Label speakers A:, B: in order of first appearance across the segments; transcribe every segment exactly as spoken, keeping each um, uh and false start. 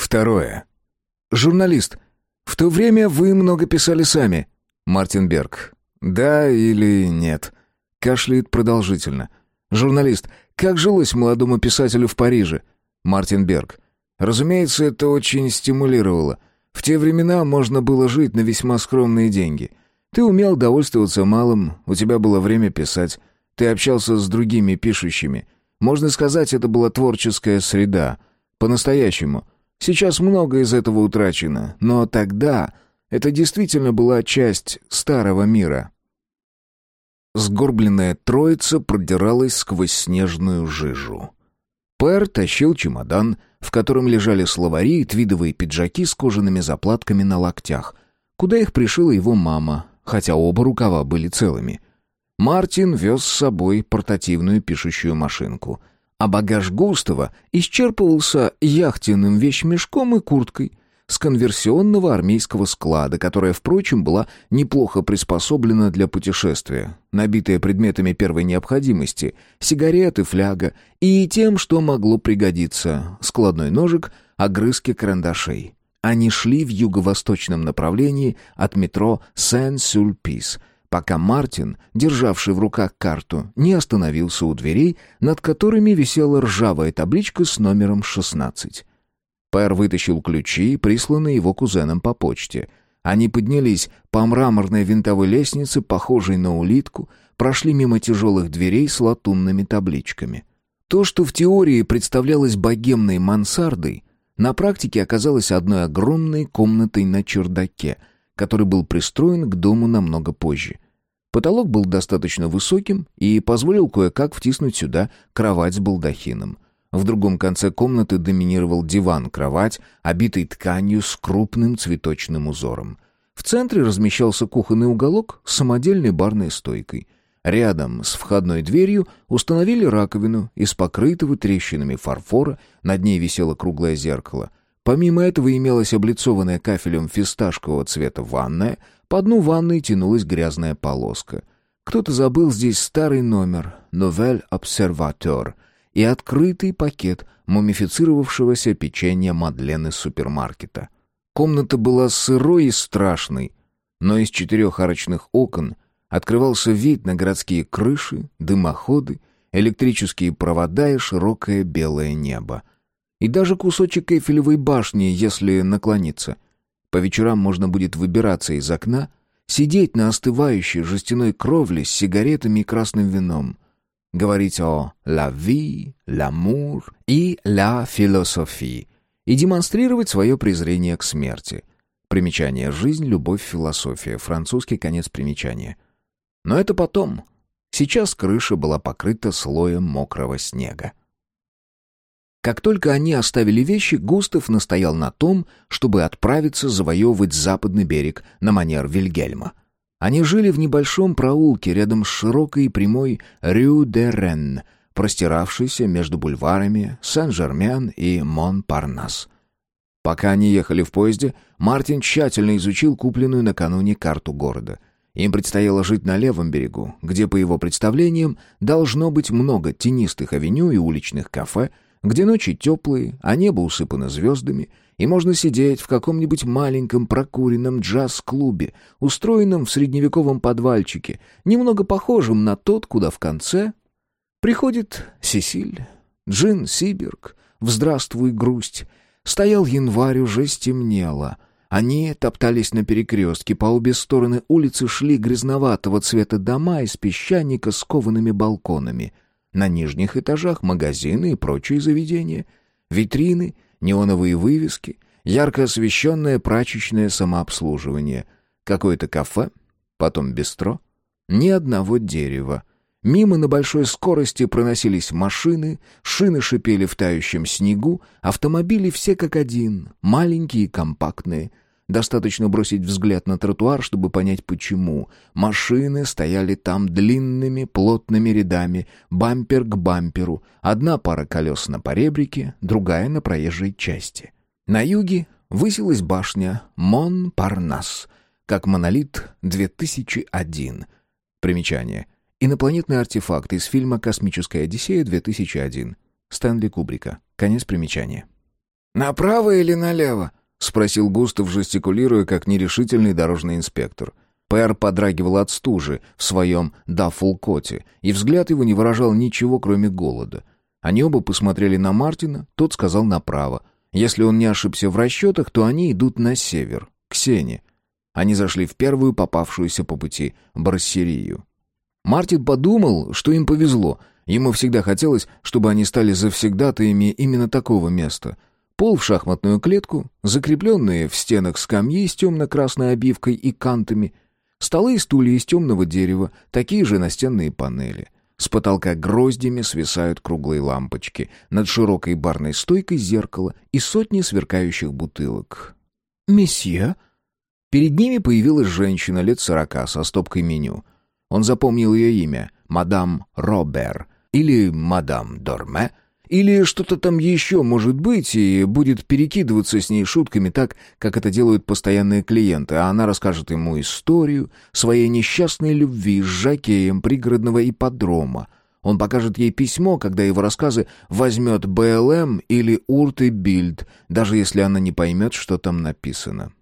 A: Второе. Журналист. В то время вы много писали сами. Мартин Берг. Да или нет? Кашляет продолжительно. Журналист. Как жилось молодому писателю в Париже? Мартин Берг. Разумеется, это очень стимулировало. В те времена можно было жить на весьма скромные деньги. Ты умел довольствоваться малым, у тебя было время писать. Ты общался с другими пишущими. Можно сказать, это была творческая среда. По-настоящему. Сейчас много из этого утрачено, но тогда это действительно была часть старого мира. Сгорбленная троица продиралась сквозь снежную жижу. Пэр тащил чемодан, в котором лежали словари и твидовые пиджаки с кожаными заплатками на локтях, куда их пришила его мама, хотя оба рукава были целыми. Мартин вез с собой портативную пишущую машинку, а багаж Густава исчерпывался яхтенным вещмешком и курткой с конверсионного армейского склада, которая, впрочем, была неплохо приспособлена для путешествия, набитая предметами первой необходимости, сигареты, фляга и тем, что могло пригодиться, складной ножик, огрызки карандашей. Они шли в юго-восточном направлении от метро Сен-Сюльпис, пока Мартин, державший в руках карту, не остановился у дверей, над которыми висела ржавая табличка с номером шестнадцать. Пэр вытащил ключи, присланные его кузеном по почте. Они поднялись по мраморной винтовой лестнице, похожей на улитку, прошли мимо тяжелых дверей с латунными табличками. То, что в теории представлялось богемной мансардой, на практике оказалось одной огромной комнатой на чердаке, который был пристроен к дому намного позже. Потолок был достаточно высоким и позволил кое-как втиснуть сюда кровать с балдахином. В другом конце комнаты доминировал диван-кровать, обитый тканью с крупным цветочным узором. В центре размещался кухонный уголок с самодельной барной стойкой. Рядом с входной дверью установили раковину из покрытого трещинами фарфора, над ней висело круглое зеркало. Помимо этого имелась облицованная кафелем фисташкового цвета ванная, по дну ванной тянулась грязная полоска. Кто-то забыл здесь старый номер «Новель Обсерватор» и открытый пакет мумифицировавшегося печенья Мадлен из супермаркета. Комната была сырой и страшной, но из четырех арочных окон открывался вид на городские крыши, дымоходы, электрические провода и широкое белое небо. И даже кусочек Эйфелевой башни, если наклониться. По вечерам можно будет выбираться из окна, сидеть на остывающей жестяной кровле с сигаретами и красным вином, говорить о «la vie», «l'amour» и «la philosophie» и демонстрировать свое презрение к смерти. Примечание «Жизнь, любовь, философия», французский конец примечания. Но это потом. Сейчас крыша была покрыта слоем мокрого снега. Как только они оставили вещи, Густав настоял на том, чтобы отправиться завоевывать западный берег на манер Вильгельма. Они жили в небольшом проулке рядом с широкой и прямой Рю-де-Рен, простиравшейся между бульварами Сен-Жермен и Монпарнас. Пока они ехали в поезде, Мартин тщательно изучил купленную накануне карту города. Им предстояло жить на левом берегу, где, по его представлениям, должно быть много тенистых авеню и уличных кафе, где ночи теплые, а небо усыпано звездами, и можно сидеть в каком-нибудь маленьком прокуренном джаз-клубе, устроенном в средневековом подвальчике, немного похожем на тот, куда в конце приходит Сесиль, Джин Сиберг, в «Здравствуй, грусть». Стоял январь, уже стемнело. Они топтались на перекрестке, по обе стороны улицы шли грязноватого цвета дома из песчаника с коваными балконами. На нижних этажах магазины и прочие заведения. Витрины, неоновые вывески, ярко освещенное прачечное самообслуживание. Какое-то кафе, потом бистро. Ни одного дерева. Мимо на большой скорости проносились машины, шины шипели в тающем снегу, автомобили все как один, маленькие и компактные. Достаточно бросить взгляд на тротуар, чтобы понять почему. Машины стояли там длинными, плотными рядами, бампер к бамперу. Одна пара колес на поребрике, другая на проезжей части. На юге высилась башня Монпарнас, как монолит две тысячи один. Примечание. Инопланетный артефакт из фильма «Космическая Одиссея» две тысячи один. Стэнли Кубрика. Конец примечания. «Направо или налево?» — спросил Густав, жестикулируя, как нерешительный дорожный инспектор. Пэр подрагивал от стужи в своем даффлкоте, и взгляд его не выражал ничего, кроме голода. Они оба посмотрели на Мартина, тот сказал направо. Если он не ошибся в расчетах, то они идут на север, к Сене. Они зашли в первую попавшуюся по пути брассерию. Мартин подумал, что им повезло. Ему всегда хотелось, чтобы они стали завсегдатаями именно такого места. Пол в шахматную клетку, закрепленные в стенах скамьи с темно-красной обивкой и кантами, столы и стулья из темного дерева, такие же настенные панели. С потолка гроздями свисают круглые лампочки, над широкой барной стойкой зеркало и сотни сверкающих бутылок. «Месье?» Перед ними появилась женщина лет сорока со стопкой меню. Он запомнил ее имя — мадам Робер, или мадам Дорме, или что-то там еще может быть, и будет перекидываться с ней шутками так, как это делают постоянные клиенты, а она расскажет ему историю своей несчастной любви с жокеем пригородного ипподрома. Он покажет ей письмо, когда его рассказы возьмет бэ эл эм или Урт и Бильд, даже если она не поймет, что там написано.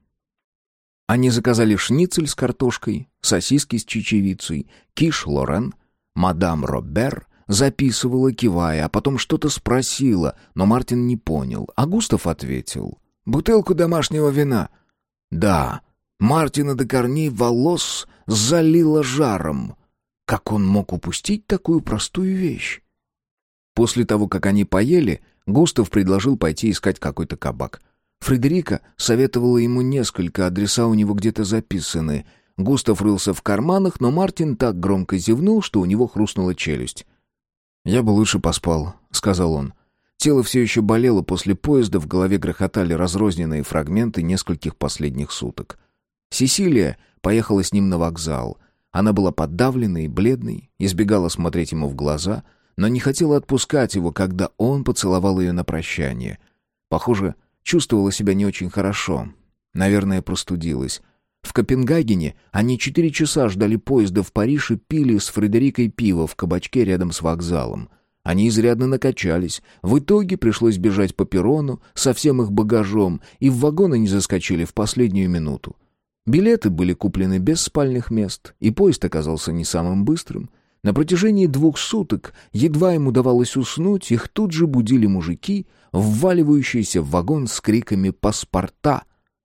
A: Они заказали шницель с картошкой, сосиски с чечевицей, киш Лорен. Мадам Робер записывала, кивая, а потом что-то спросила, но Мартин не понял, а Густав ответил: «Бутылку домашнего вина». Да, Мартина до корней волос залило жаром. Как он мог упустить такую простую вещь? После того, как они поели, Густав предложил пойти искать какой-то кабак. Фредерика советовала ему несколько, адреса у него где-то записаны. Густав рылся в карманах, но Мартин так громко зевнул, что у него хрустнула челюсть. «Я бы лучше поспал», — сказал он. Тело все еще болело после поезда, в голове грохотали разрозненные фрагменты нескольких последних суток. Сесилия поехала с ним на вокзал. Она была подавленной и бледной, избегала смотреть ему в глаза, но не хотела отпускать его, когда он поцеловал ее на прощание. Похоже, чувствовала себя не очень хорошо. Наверное, простудилась. В Копенгагене они четыре часа ждали поезда в Париж и пили с Фредерикой пиво в кабачке рядом с вокзалом. Они изрядно накачались. В итоге пришлось бежать по перрону со всем их багажом, и в вагон они заскочили в последнюю минуту. Билеты были куплены без спальных мест, и поезд оказался не самым быстрым. На протяжении двух суток едва им удавалось уснуть, их тут же будили мужики, вваливающиеся в вагон с криками «Паспорта!».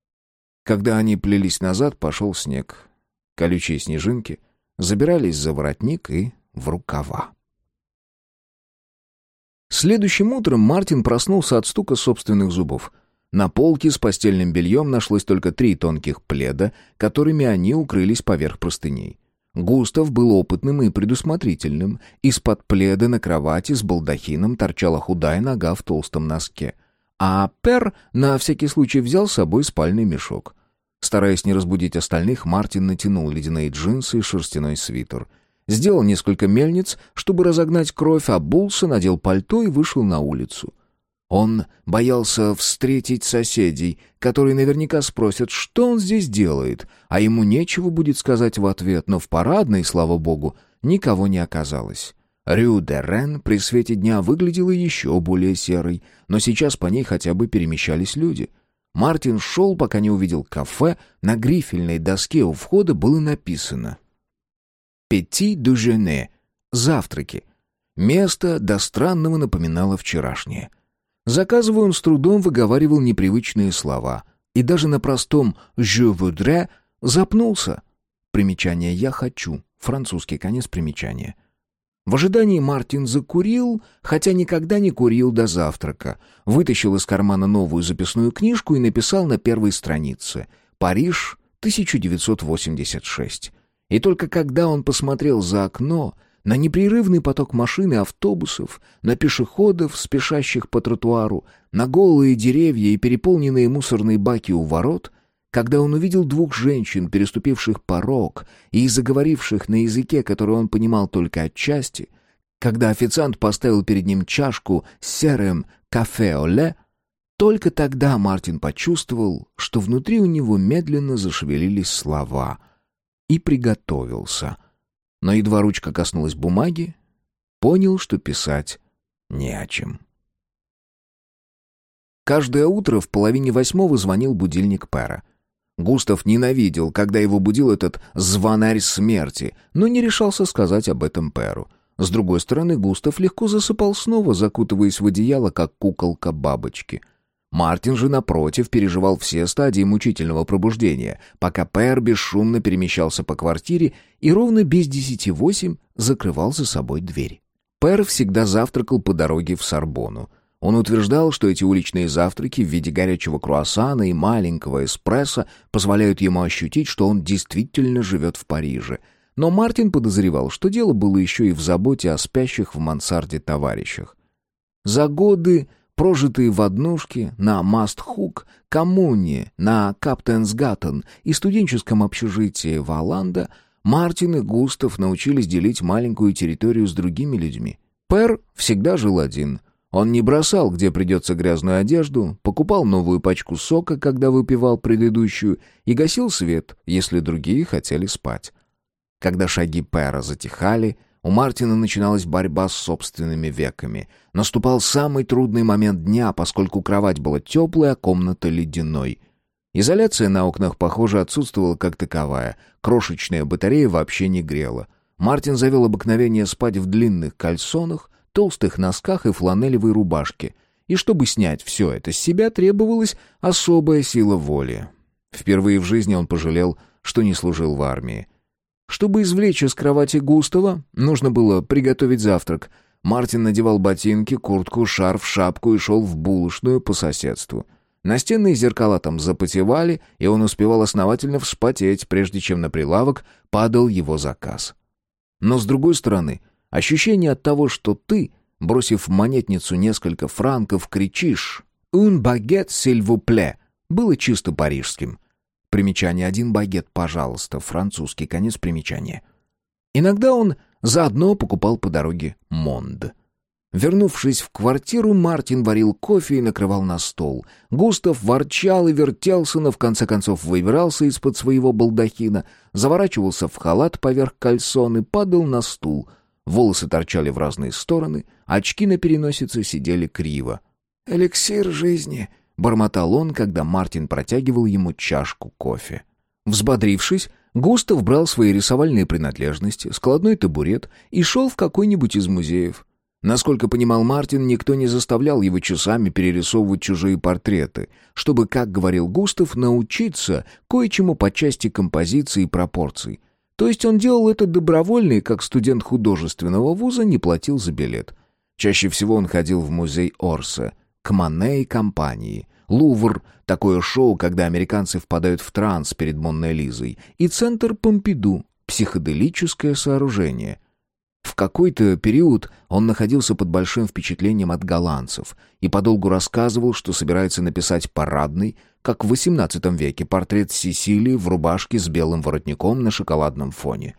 A: Когда они плелись назад, пошел снег. Колючие снежинки забирались за воротник и в рукава. Следующим утром Мартин проснулся от стука собственных зубов. На полке с постельным бельем нашлось только три тонких пледа, которыми они укрылись поверх простыней. Густав был опытным и предусмотрительным. Из-под пледа на кровати с балдахином торчала худая нога в толстом носке. А Пер на всякий случай взял с собой спальный мешок. Стараясь не разбудить остальных, Мартин натянул ледяные джинсы и шерстяной свитер. Сделал несколько мельниц, чтобы разогнать кровь, обулся, надел пальто и вышел на улицу. Он боялся встретить соседей, которые наверняка спросят, что он здесь делает, а ему нечего будет сказать в ответ, но в парадной, слава богу, никого не оказалось. Рю-де-Рен при свете дня выглядела еще более серой, но сейчас по ней хотя бы перемещались люди. Мартин шел, пока не увидел кафе, на грифельной доске у входа было написано «Пети дюжене» — «Завтраки». Место до странного напоминало вчерашнее. Заказывая, он с трудом выговаривал непривычные слова, и даже на простом «je voudrais» запнулся. Примечание «я хочу», французский конец примечания. В ожидании Мартин закурил, хотя никогда не курил до завтрака. Вытащил из кармана новую записную книжку и написал на первой странице «Париж, тысяча девятьсот восемьдесят шесть». И только когда он посмотрел за окно, на непрерывный поток машин и автобусов, на пешеходов, спешащих по тротуару, на голые деревья и переполненные мусорные баки у ворот, когда он увидел двух женщин, переступивших порог и заговоривших на языке, который он понимал только отчасти, когда официант поставил перед ним чашку с серым кафе-оле, только тогда Мартин почувствовал, что внутри у него медленно зашевелились слова, и приготовился. Но едва ручка коснулась бумаги, понял, что писать не о чем. Каждое утро в половине восьмого звонил будильник Пэра. Густав ненавидел, когда его будил этот звонарь смерти, но не решался сказать об этом Пэру. С другой стороны, Густав легко засыпал снова, закутываясь в одеяло, как куколка бабочки. Мартин же, напротив, переживал все стадии мучительного пробуждения, пока Пэр бесшумно перемещался по квартире и ровно без десяти восемь закрывал за собой дверь. Пэр всегда завтракал по дороге в Сорбонну. Он утверждал, что эти уличные завтраки в виде горячего круассана и маленького эспрессо позволяют ему ощутить, что он действительно живет в Париже. Но Мартин подозревал, что дело было еще и в заботе о спящих в мансарде товарищах. За годы, прожитые в однушке, на Мастхук, коммуне, на Каптенсгаттен и студенческом общежитии Валанда, Мартин и Густав научились делить маленькую территорию с другими людьми. Пэр всегда жил один. Он не бросал, где придется, грязную одежду, покупал новую пачку сока, когда выпивал предыдущую, и гасил свет, если другие хотели спать. Когда шаги Пэра затихали, у Мартина начиналась борьба с собственными веками. Наступал самый трудный момент дня, поскольку кровать была теплой, а комната ледяной. Изоляция на окнах, похоже, отсутствовала как таковая. Крошечная батарея вообще не грела. Мартин завел обыкновение спать в длинных кальсонах, толстых носках и фланелевой рубашке. И чтобы снять все это с себя, требовалась особая сила воли. Впервые в жизни он пожалел, что не служил в армии. Чтобы извлечь из кровати Густава, нужно было приготовить завтрак. Мартин надевал ботинки, куртку, шарф, шапку и шел в булочную по соседству. Настенные зеркала там запотевали, и он успевал основательно вспотеть, прежде чем на прилавок падал его заказ. Но с другой стороны, ощущение от того, что ты, бросив в монетницу несколько франков, кричишь «Un baguette, s'il vous plaît», было чисто парижским. Примечание «один багет, пожалуйста», французский, конец примечания. Иногда он заодно покупал по дороге монд. Вернувшись в квартиру, Мартин варил кофе и накрывал на стол. Густав ворчал и вертелся, но в конце концов выбирался из-под своего балдахина, заворачивался в халат поверх кальсон и падал на стул. Волосы торчали в разные стороны, очки на переносице сидели криво. «Эликсир жизни», — бормотал он, когда Мартин протягивал ему чашку кофе. Взбодрившись, Густав брал свои рисовальные принадлежности, складной табурет и шел в какой-нибудь из музеев. Насколько понимал Мартин, никто не заставлял его часами перерисовывать чужие портреты, чтобы, как говорил Густав, научиться кое-чему по части композиции и пропорций. То есть он делал это добровольно и, как студент художественного вуза, не платил за билет. Чаще всего он ходил в музей Орсе, к Мане и компании, Лувр — такое шоу, когда американцы впадают в транс перед Монной Лизой, и центр Помпиду — психоделическое сооружение. В какой-то период он находился под большим впечатлением от голландцев и подолгу рассказывал, что собирается написать парадный, как в восемнадцатом веке, портрет Сесилии в рубашке с белым воротником на шоколадном фоне.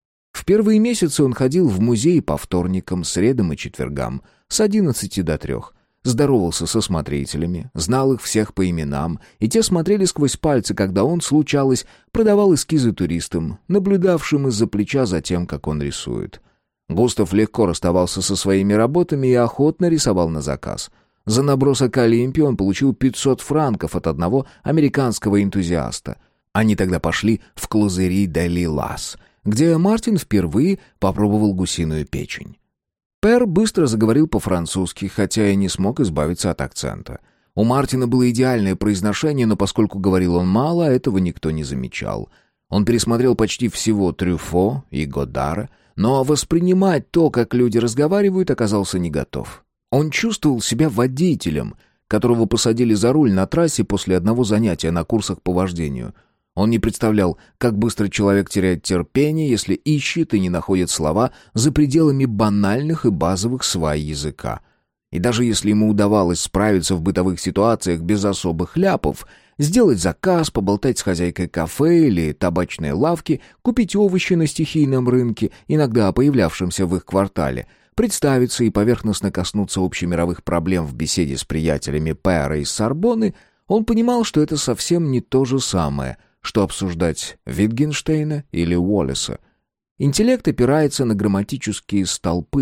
A: В первые месяцы он ходил в музей по вторникам, средам и четвергам, с одиннадцати до трех, здоровался со смотрителями, знал их всех по именам, и те смотрели сквозь пальцы, когда он, случалось, продавал эскизы туристам, наблюдавшим из-за плеча за тем, как он рисует. Густав легко расставался со своими работами и охотно рисовал на заказ. За набросок Олимпии он получил пятьсот франков от одного американского энтузиаста. Они тогда пошли в Клозери де Лилас, где Мартин впервые попробовал гусиную печень. Пэр быстро заговорил по-французски, хотя и не смог избавиться от акцента. У Мартина было идеальное произношение, но поскольку говорил он мало, этого никто не замечал. Он пересмотрел почти всего Трюфо и Годара, но воспринимать то, как люди разговаривают, оказался не готов. Он чувствовал себя водителем, которого посадили за руль на трассе после одного занятия на курсах по вождению. Он не представлял, как быстро человек теряет терпение, если ищет и не находит слова за пределами банальных и базовых свай языка. И даже если ему удавалось справиться в бытовых ситуациях без особых ляпов, сделать заказ, поболтать с хозяйкой кафе или табачной лавки, купить овощи на стихийном рынке, иногда появлявшемся в их квартале, представиться и поверхностно коснуться общемировых проблем в беседе с приятелями Пэра из Сорбонны, он понимал, что это совсем не то же самое, что обсуждать Витгенштейна или Уоллеса. Интеллект опирается на грамматические столпы.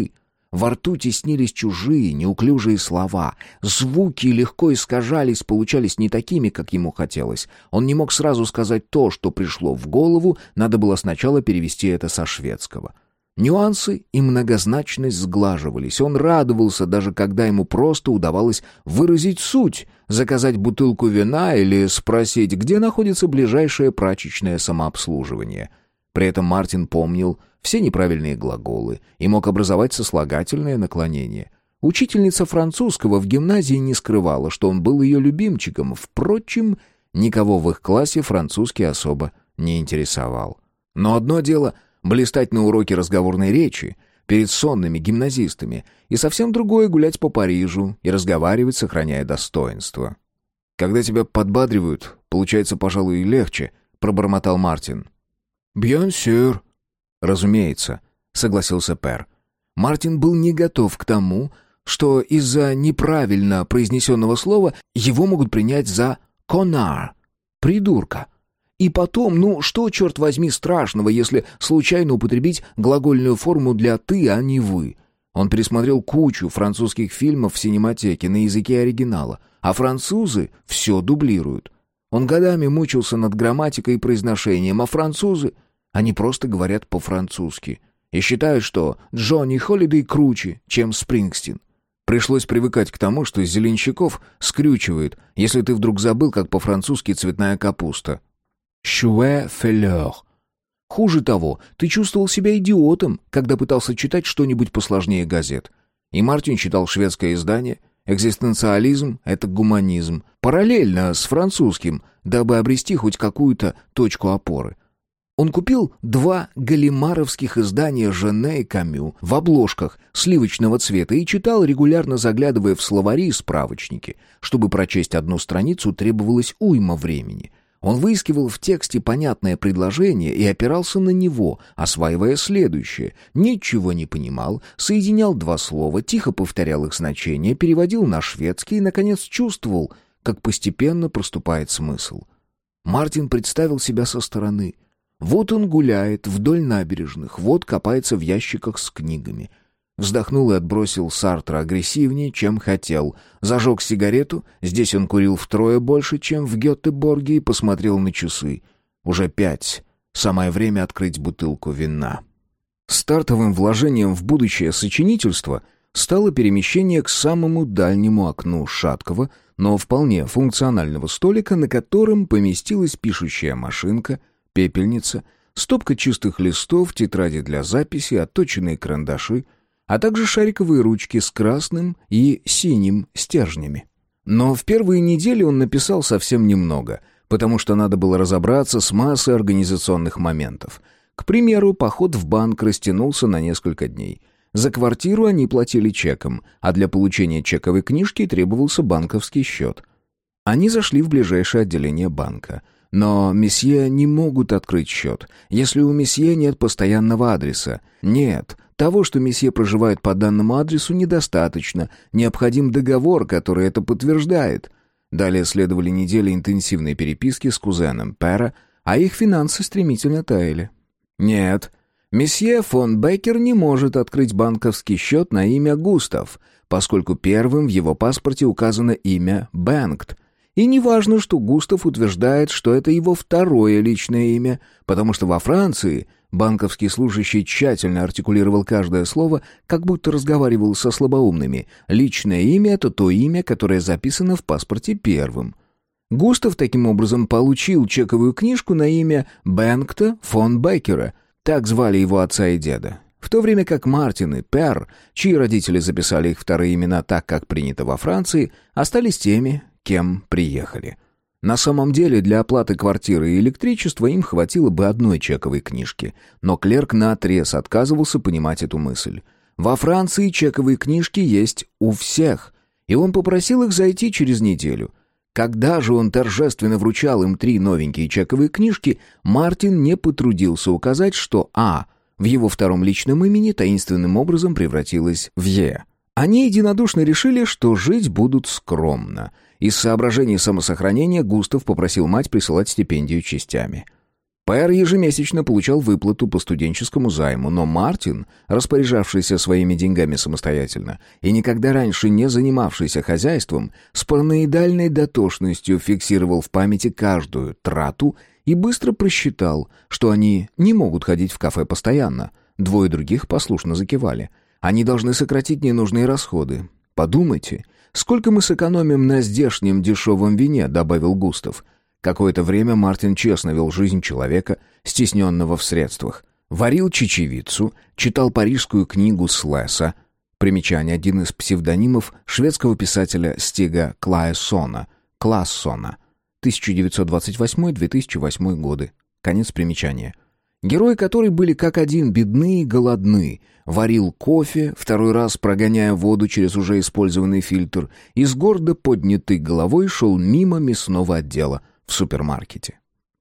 A: Во рту теснились чужие, неуклюжие слова. Звуки легко искажались, получались не такими, как ему хотелось. Он не мог сразу сказать то, что пришло в голову, надо было сначала перевести это со шведского. Нюансы и многозначность сглаживались. Он радовался, даже когда ему просто удавалось выразить суть, заказать бутылку вина или спросить, где находится ближайшее прачечное самообслуживание. При этом Мартин помнил все неправильные глаголы и мог образовать сослагательное наклонение. Учительница французского в гимназии не скрывала, что он был ее любимчиком. Впрочем, никого в их классе французский особо не интересовал. Но одно дело — блистать на уроке разговорной речи перед сонными гимназистами, и совсем другое — гулять по Парижу и разговаривать, сохраняя достоинство. «Когда тебя подбадривают, получается, пожалуй, легче», — пробормотал Мартин. «Bien sûr». «Разумеется», — согласился Пер. Мартин был не готов к тому, что из-за неправильно произнесенного слова его могут принять за «конар» — придурка. И потом, ну что, черт возьми, страшного, если случайно употребить глагольную форму для «ты», а не «вы». Он пересмотрел кучу французских фильмов в синематеке на языке оригинала, а французы все дублируют. Он годами мучился над грамматикой и произношением, а французы... Они просто говорят по-французски и считают, что Джонни Холидей круче, чем Спрингстин. Пришлось привыкать к тому, что зеленщиков скрючивают, если ты вдруг забыл, как по-французски цветная капуста. «Chouet fleur». Хуже того, ты чувствовал себя идиотом, когда пытался читать что-нибудь посложнее газет. И Мартин читал шведское издание «Экзистенциализм — это гуманизм», параллельно с французским, дабы обрести хоть какую-то точку опоры. Он купил два галимаровских издания Жене и Камю в обложках сливочного цвета и читал, регулярно заглядывая в словари и справочники. Чтобы прочесть одну страницу, требовалось уйма времени. Он выискивал в тексте понятное предложение и опирался на него, осваивая следующее. Ничего не понимал, соединял два слова, тихо повторял их значение, переводил на шведский и, наконец, чувствовал, как постепенно проступает смысл. Мартин представил себя со стороны. Вот он гуляет вдоль набережных, вот копается в ящиках с книгами. Вздохнул и отбросил Сартра агрессивнее, чем хотел. Зажег сигарету, здесь он курил втрое больше, чем в Гётеборге, и посмотрел на часы. Уже пять. Самое время открыть бутылку вина. Стартовым вложением в будущее сочинительство стало перемещение к самому дальнему окну шаткого, но вполне функционального столика, на котором поместилась пишущая машинка, пепельница, стопка чистых листов, тетради для записи, отточенные карандаши, а также шариковые ручки с красным и синим стержнями. Но в первые недели он написал совсем немного, потому что надо было разобраться с массой организационных моментов. К примеру, поход в банк растянулся на несколько дней. За квартиру они платили чеком, а для получения чековой книжки требовался банковский счет. Они зашли в ближайшее отделение банка. Но месье не могут открыть счет, если у месье нет постоянного адреса. Нет, того, что месье проживает по данному адресу, недостаточно. Необходим договор, который это подтверждает. Далее следовали недели интенсивной переписки с кузеном Пера, а их финансы стремительно таяли. Нет, месье фон Беккер не может открыть банковский счет на имя Густав, поскольку первым в его паспорте указано имя Бенгт. И не важно, что Густав утверждает, что это его второе личное имя, потому что во Франции банковский служащий тщательно артикулировал каждое слово, как будто разговаривал со слабоумными. Личное имя — это то имя, которое записано в паспорте первым. Густав таким образом получил чековую книжку на имя Бенгта фон Беккера, так звали его отца и деда. В то время как Мартин и Пер, чьи родители записали их вторые имена так, как принято во Франции, остались теми, кем приехали. На самом деле для оплаты квартиры и электричества им хватило бы одной чековой книжки, но клерк наотрез отказывался понимать эту мысль. Во Франции чековые книжки есть у всех, и он попросил их зайти через неделю. Когда же он торжественно вручал им три новенькие чековые книжки, Мартин не потрудился указать, что «А» в его втором личном имени таинственным образом превратилось в «Е». Они единодушно решили, что жить будут скромно. Из соображений самосохранения Густав попросил мать присылать стипендию частями. Пэр ежемесячно получал выплату по студенческому займу, но Мартин, распоряжавшийся своими деньгами самостоятельно и никогда раньше не занимавшийся хозяйством, с параноидальной дотошностью фиксировал в памяти каждую трату и быстро просчитал, что они не могут ходить в кафе постоянно. Двое других послушно закивали. Они должны сократить ненужные расходы. «Подумайте, сколько мы сэкономим на здешнем дешевом вине», — добавил Густав. Какое-то время Мартин честно вел жизнь человека, стесненного в средствах. Варил чечевицу, читал парижскую книгу Слесса. Примечание: один из псевдонимов шведского писателя Стига Клайссона, Классона, тысяча девятьсот двадцать восьмой — две тысячи восьмой годы. Конец примечания. Герои которой были как один бедны и голодны. Варил кофе, второй раз прогоняя воду через уже использованный фильтр, и с гордо поднятой головой шел мимо мясного отдела в супермаркете.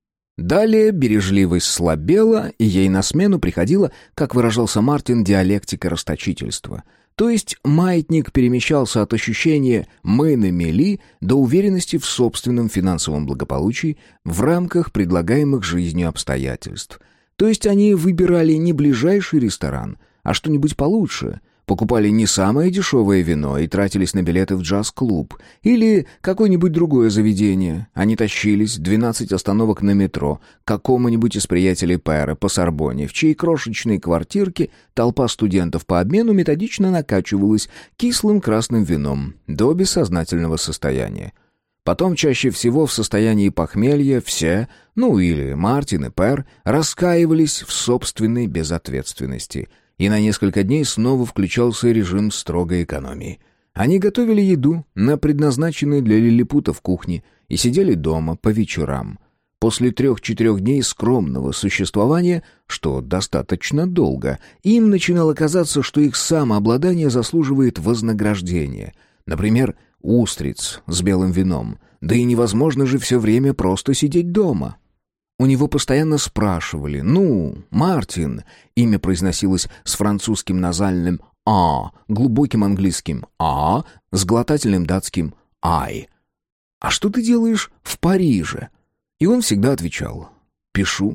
A: Далее бережливость слабела, и ей на смену приходила, как выражался Мартин, диалектика расточительства. То есть маятник перемещался от ощущения «мы на мели» до уверенности в собственном финансовом благополучии в рамках предлагаемых жизнью обстоятельств. То есть они выбирали не ближайший ресторан, а что-нибудь получше, покупали не самое дешевое вино и тратились на билеты в джаз-клуб или какое-нибудь другое заведение. Они тащились двенадцать остановок на метро к какому-нибудь из приятелей Пэра по Сорбонне, в чьей крошечной квартирке толпа студентов по обмену методично накачивалась кислым красным вином до бессознательного состояния. Потом чаще всего в состоянии похмелья все, ну или Мартин и Пэр, раскаивались в собственной безответственности – и на несколько дней снова включался режим строгой экономии. Они готовили еду на предназначенной для лилипутов кухне и сидели дома по вечерам. После трех-четырех дней скромного существования, что достаточно долго, им начинало казаться, что их самообладание заслуживает вознаграждения. Например, устриц с белым вином. Да и невозможно же все время просто сидеть дома. У него постоянно спрашивали: «Ну, Мартин», имя произносилось с французским назальным «а», глубоким английским «а», с глотательным датским «ай». «А что ты делаешь в Париже?» И он всегда отвечал: «Пишу».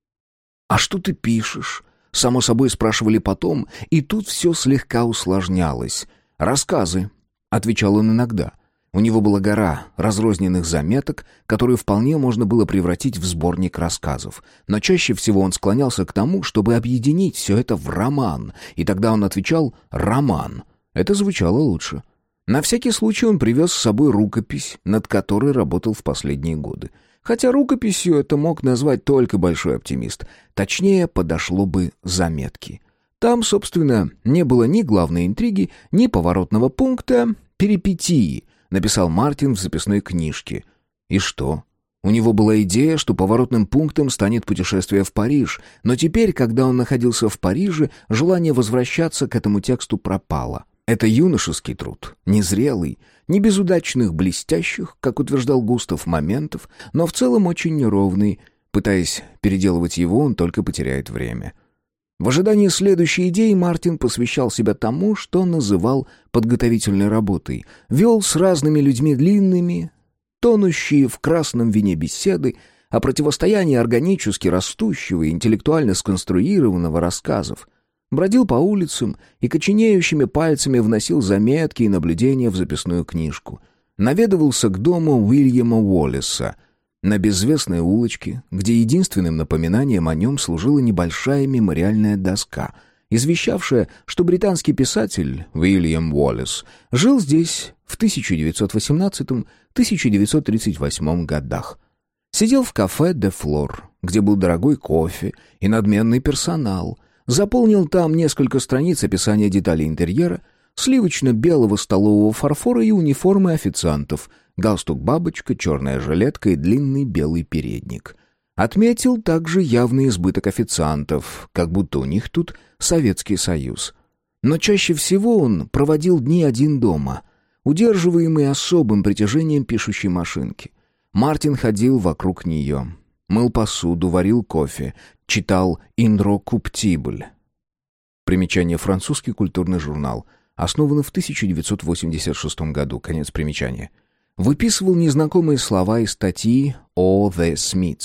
A: «А что ты пишешь?» Само собой спрашивали потом, и тут все слегка усложнялось. «Рассказы», — отвечал он иногда. У него была гора разрозненных заметок, которые вполне можно было превратить в сборник рассказов. Но чаще всего он склонялся к тому, чтобы объединить все это в роман, и тогда он отвечал «роман». Это звучало лучше. На всякий случай он привез с собой рукопись, над которой работал в последние годы. Хотя рукописью это мог назвать только большой оптимист. Точнее, подошло бы заметки. Там, собственно, не было ни главной интриги, ни поворотного пункта, перипетии, написал Мартин в записной книжке. И что? У него была идея, что поворотным пунктом станет путешествие в Париж, но теперь, когда он находился в Париже, желание возвращаться к этому тексту пропало. Это юношеский труд, незрелый, не без удачных блестящих, как утверждал Густав, моментов, но в целом очень неровный. Пытаясь переделывать его, он только потеряет время. В ожидании следующей идеи Мартин посвящал себя тому, что называл подготовительной работой. Вел с разными людьми длинными, тонущие в красном вине беседы о противостоянии органически растущего и интеллектуально сконструированного рассказов. Бродил по улицам и коченеющими пальцами вносил заметки и наблюдения в записную книжку. Наведывался к дому Уильяма Уоллеса, на безвестной улочке, где единственным напоминанием о нем служила небольшая мемориальная доска, извещавшая, что британский писатель Уильям Уоллес жил здесь в тысяча девятьсот восемнадцатом — тысяча девятьсот тридцать восьмом годах. Сидел в кафе «Де Флор», где был дорогой кофе и надменный персонал, заполнил там несколько страниц описания деталей интерьера, сливочно-белого столового фарфора и униформы официантов, галстук-бабочка, черная жилетка и длинный белый передник. Отметил также явный избыток официантов, как будто у них тут Советский Союз. Но чаще всего он проводил дни один дома, удерживаемый особым притяжением пишущей машинки. Мартин ходил вокруг нее, мыл посуду, варил кофе, читал «Инрокуптибль». Примечание: французский культурный журнал, основан в тысяча девятьсот восемьдесят шестом году, конец примечания. Выписывал незнакомые слова из статьи о The Smiths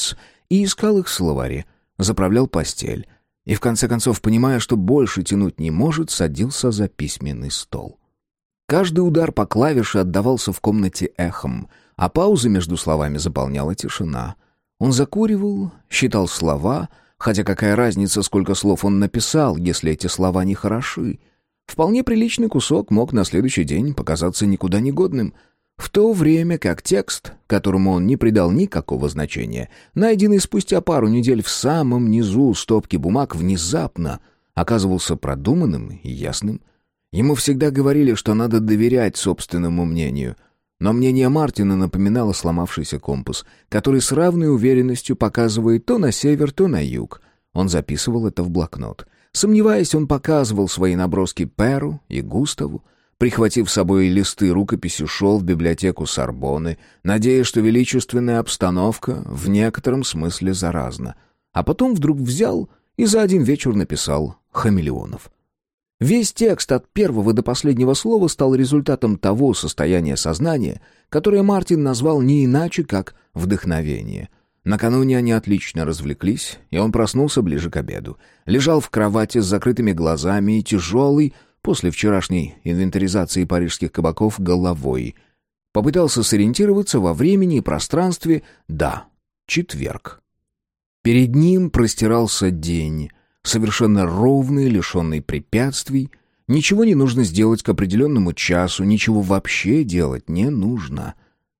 A: и искал их в словаре, заправлял постель. И в конце концов, понимая, что больше тянуть не может, садился за письменный стол. Каждый удар по клавише отдавался в комнате эхом, а паузы между словами заполняла тишина. Он закуривал, считал слова, хотя какая разница, сколько слов он написал, если эти слова не хороши. Вполне приличный кусок мог на следующий день показаться никуда не годным, в то время как текст, которому он не придал никакого значения, найденный спустя пару недель в самом низу стопки бумаг, внезапно оказывался продуманным и ясным. Ему всегда говорили, что надо доверять собственному мнению, но мнение Мартина напоминало сломавшийся компас, который с равной уверенностью показывает то на север, то на юг. Он записывал это в блокнот. Сомневаясь, он показывал свои наброски Перу и Густаву. Прихватив с собой листы рукописи, шел в библиотеку Сорбонны, надеясь, что величественная обстановка в некотором смысле заразна. А потом вдруг взял и за один вечер написал «Хамелеонов». Весь текст от первого до последнего слова стал результатом того состояния сознания, которое Мартин назвал не иначе, как «вдохновение». Накануне они отлично развлеклись, и он проснулся ближе к обеду. Лежал в кровати с закрытыми глазами и тяжелый, после вчерашней инвентаризации парижских кабаков, головой. Попытался сориентироваться во времени и пространстве. Да, четверг. Перед ним простирался день, совершенно ровный, лишенный препятствий. Ничего не нужно сделать к определенному часу, ничего вообще делать не нужно.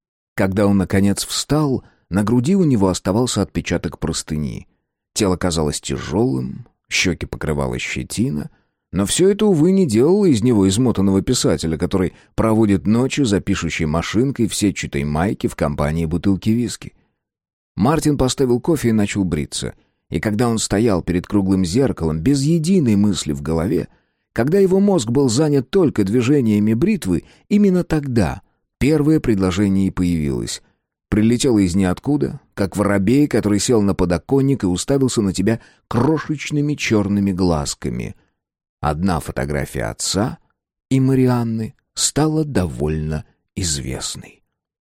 A: Когда он, наконец, встал, на груди у него оставался отпечаток простыни. Тело казалось тяжелым, щеки покрывала щетина, но все это, увы, не делало из него измотанного писателя, который проводит ночи за пишущей машинкой в сетчатой майке в компании бутылки виски. Мартин поставил кофе и начал бриться. И когда он стоял перед круглым зеркалом, без единой мысли в голове, когда его мозг был занят только движениями бритвы, именно тогда первое предложение и появилось. Прилетело из ниоткуда, как воробей, который сел на подоконник и уставился на тебя крошечными черными глазками. Одна фотография отца и Марианны стала довольно известной.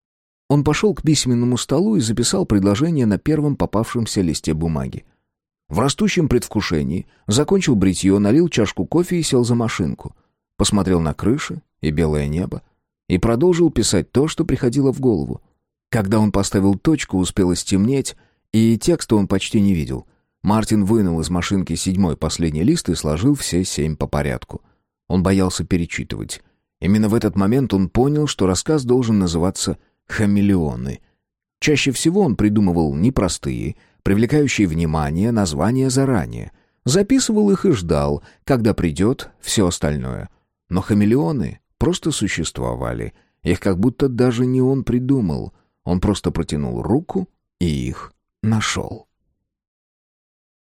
A: Он пошел к письменному столу и записал предложение на первом попавшемся листе бумаги. В растущем предвкушении закончил бритье, налил чашку кофе и сел за машинку. Посмотрел на крыши и белое небо и продолжил писать то, что приходило в голову. Когда он поставил точку, успело стемнеть, и текста он почти не видел. Мартин вынул из машинки седьмой последний лист и сложил все семь по порядку. Он боялся перечитывать. Именно в этот момент он понял, что рассказ должен называться «Хамелеоны». Чаще всего он придумывал непростые, привлекающие внимание названия заранее. Записывал их и ждал, когда придет все остальное. Но хамелеоны просто существовали. Их как будто даже не он придумал. Он просто протянул руку и их нашел.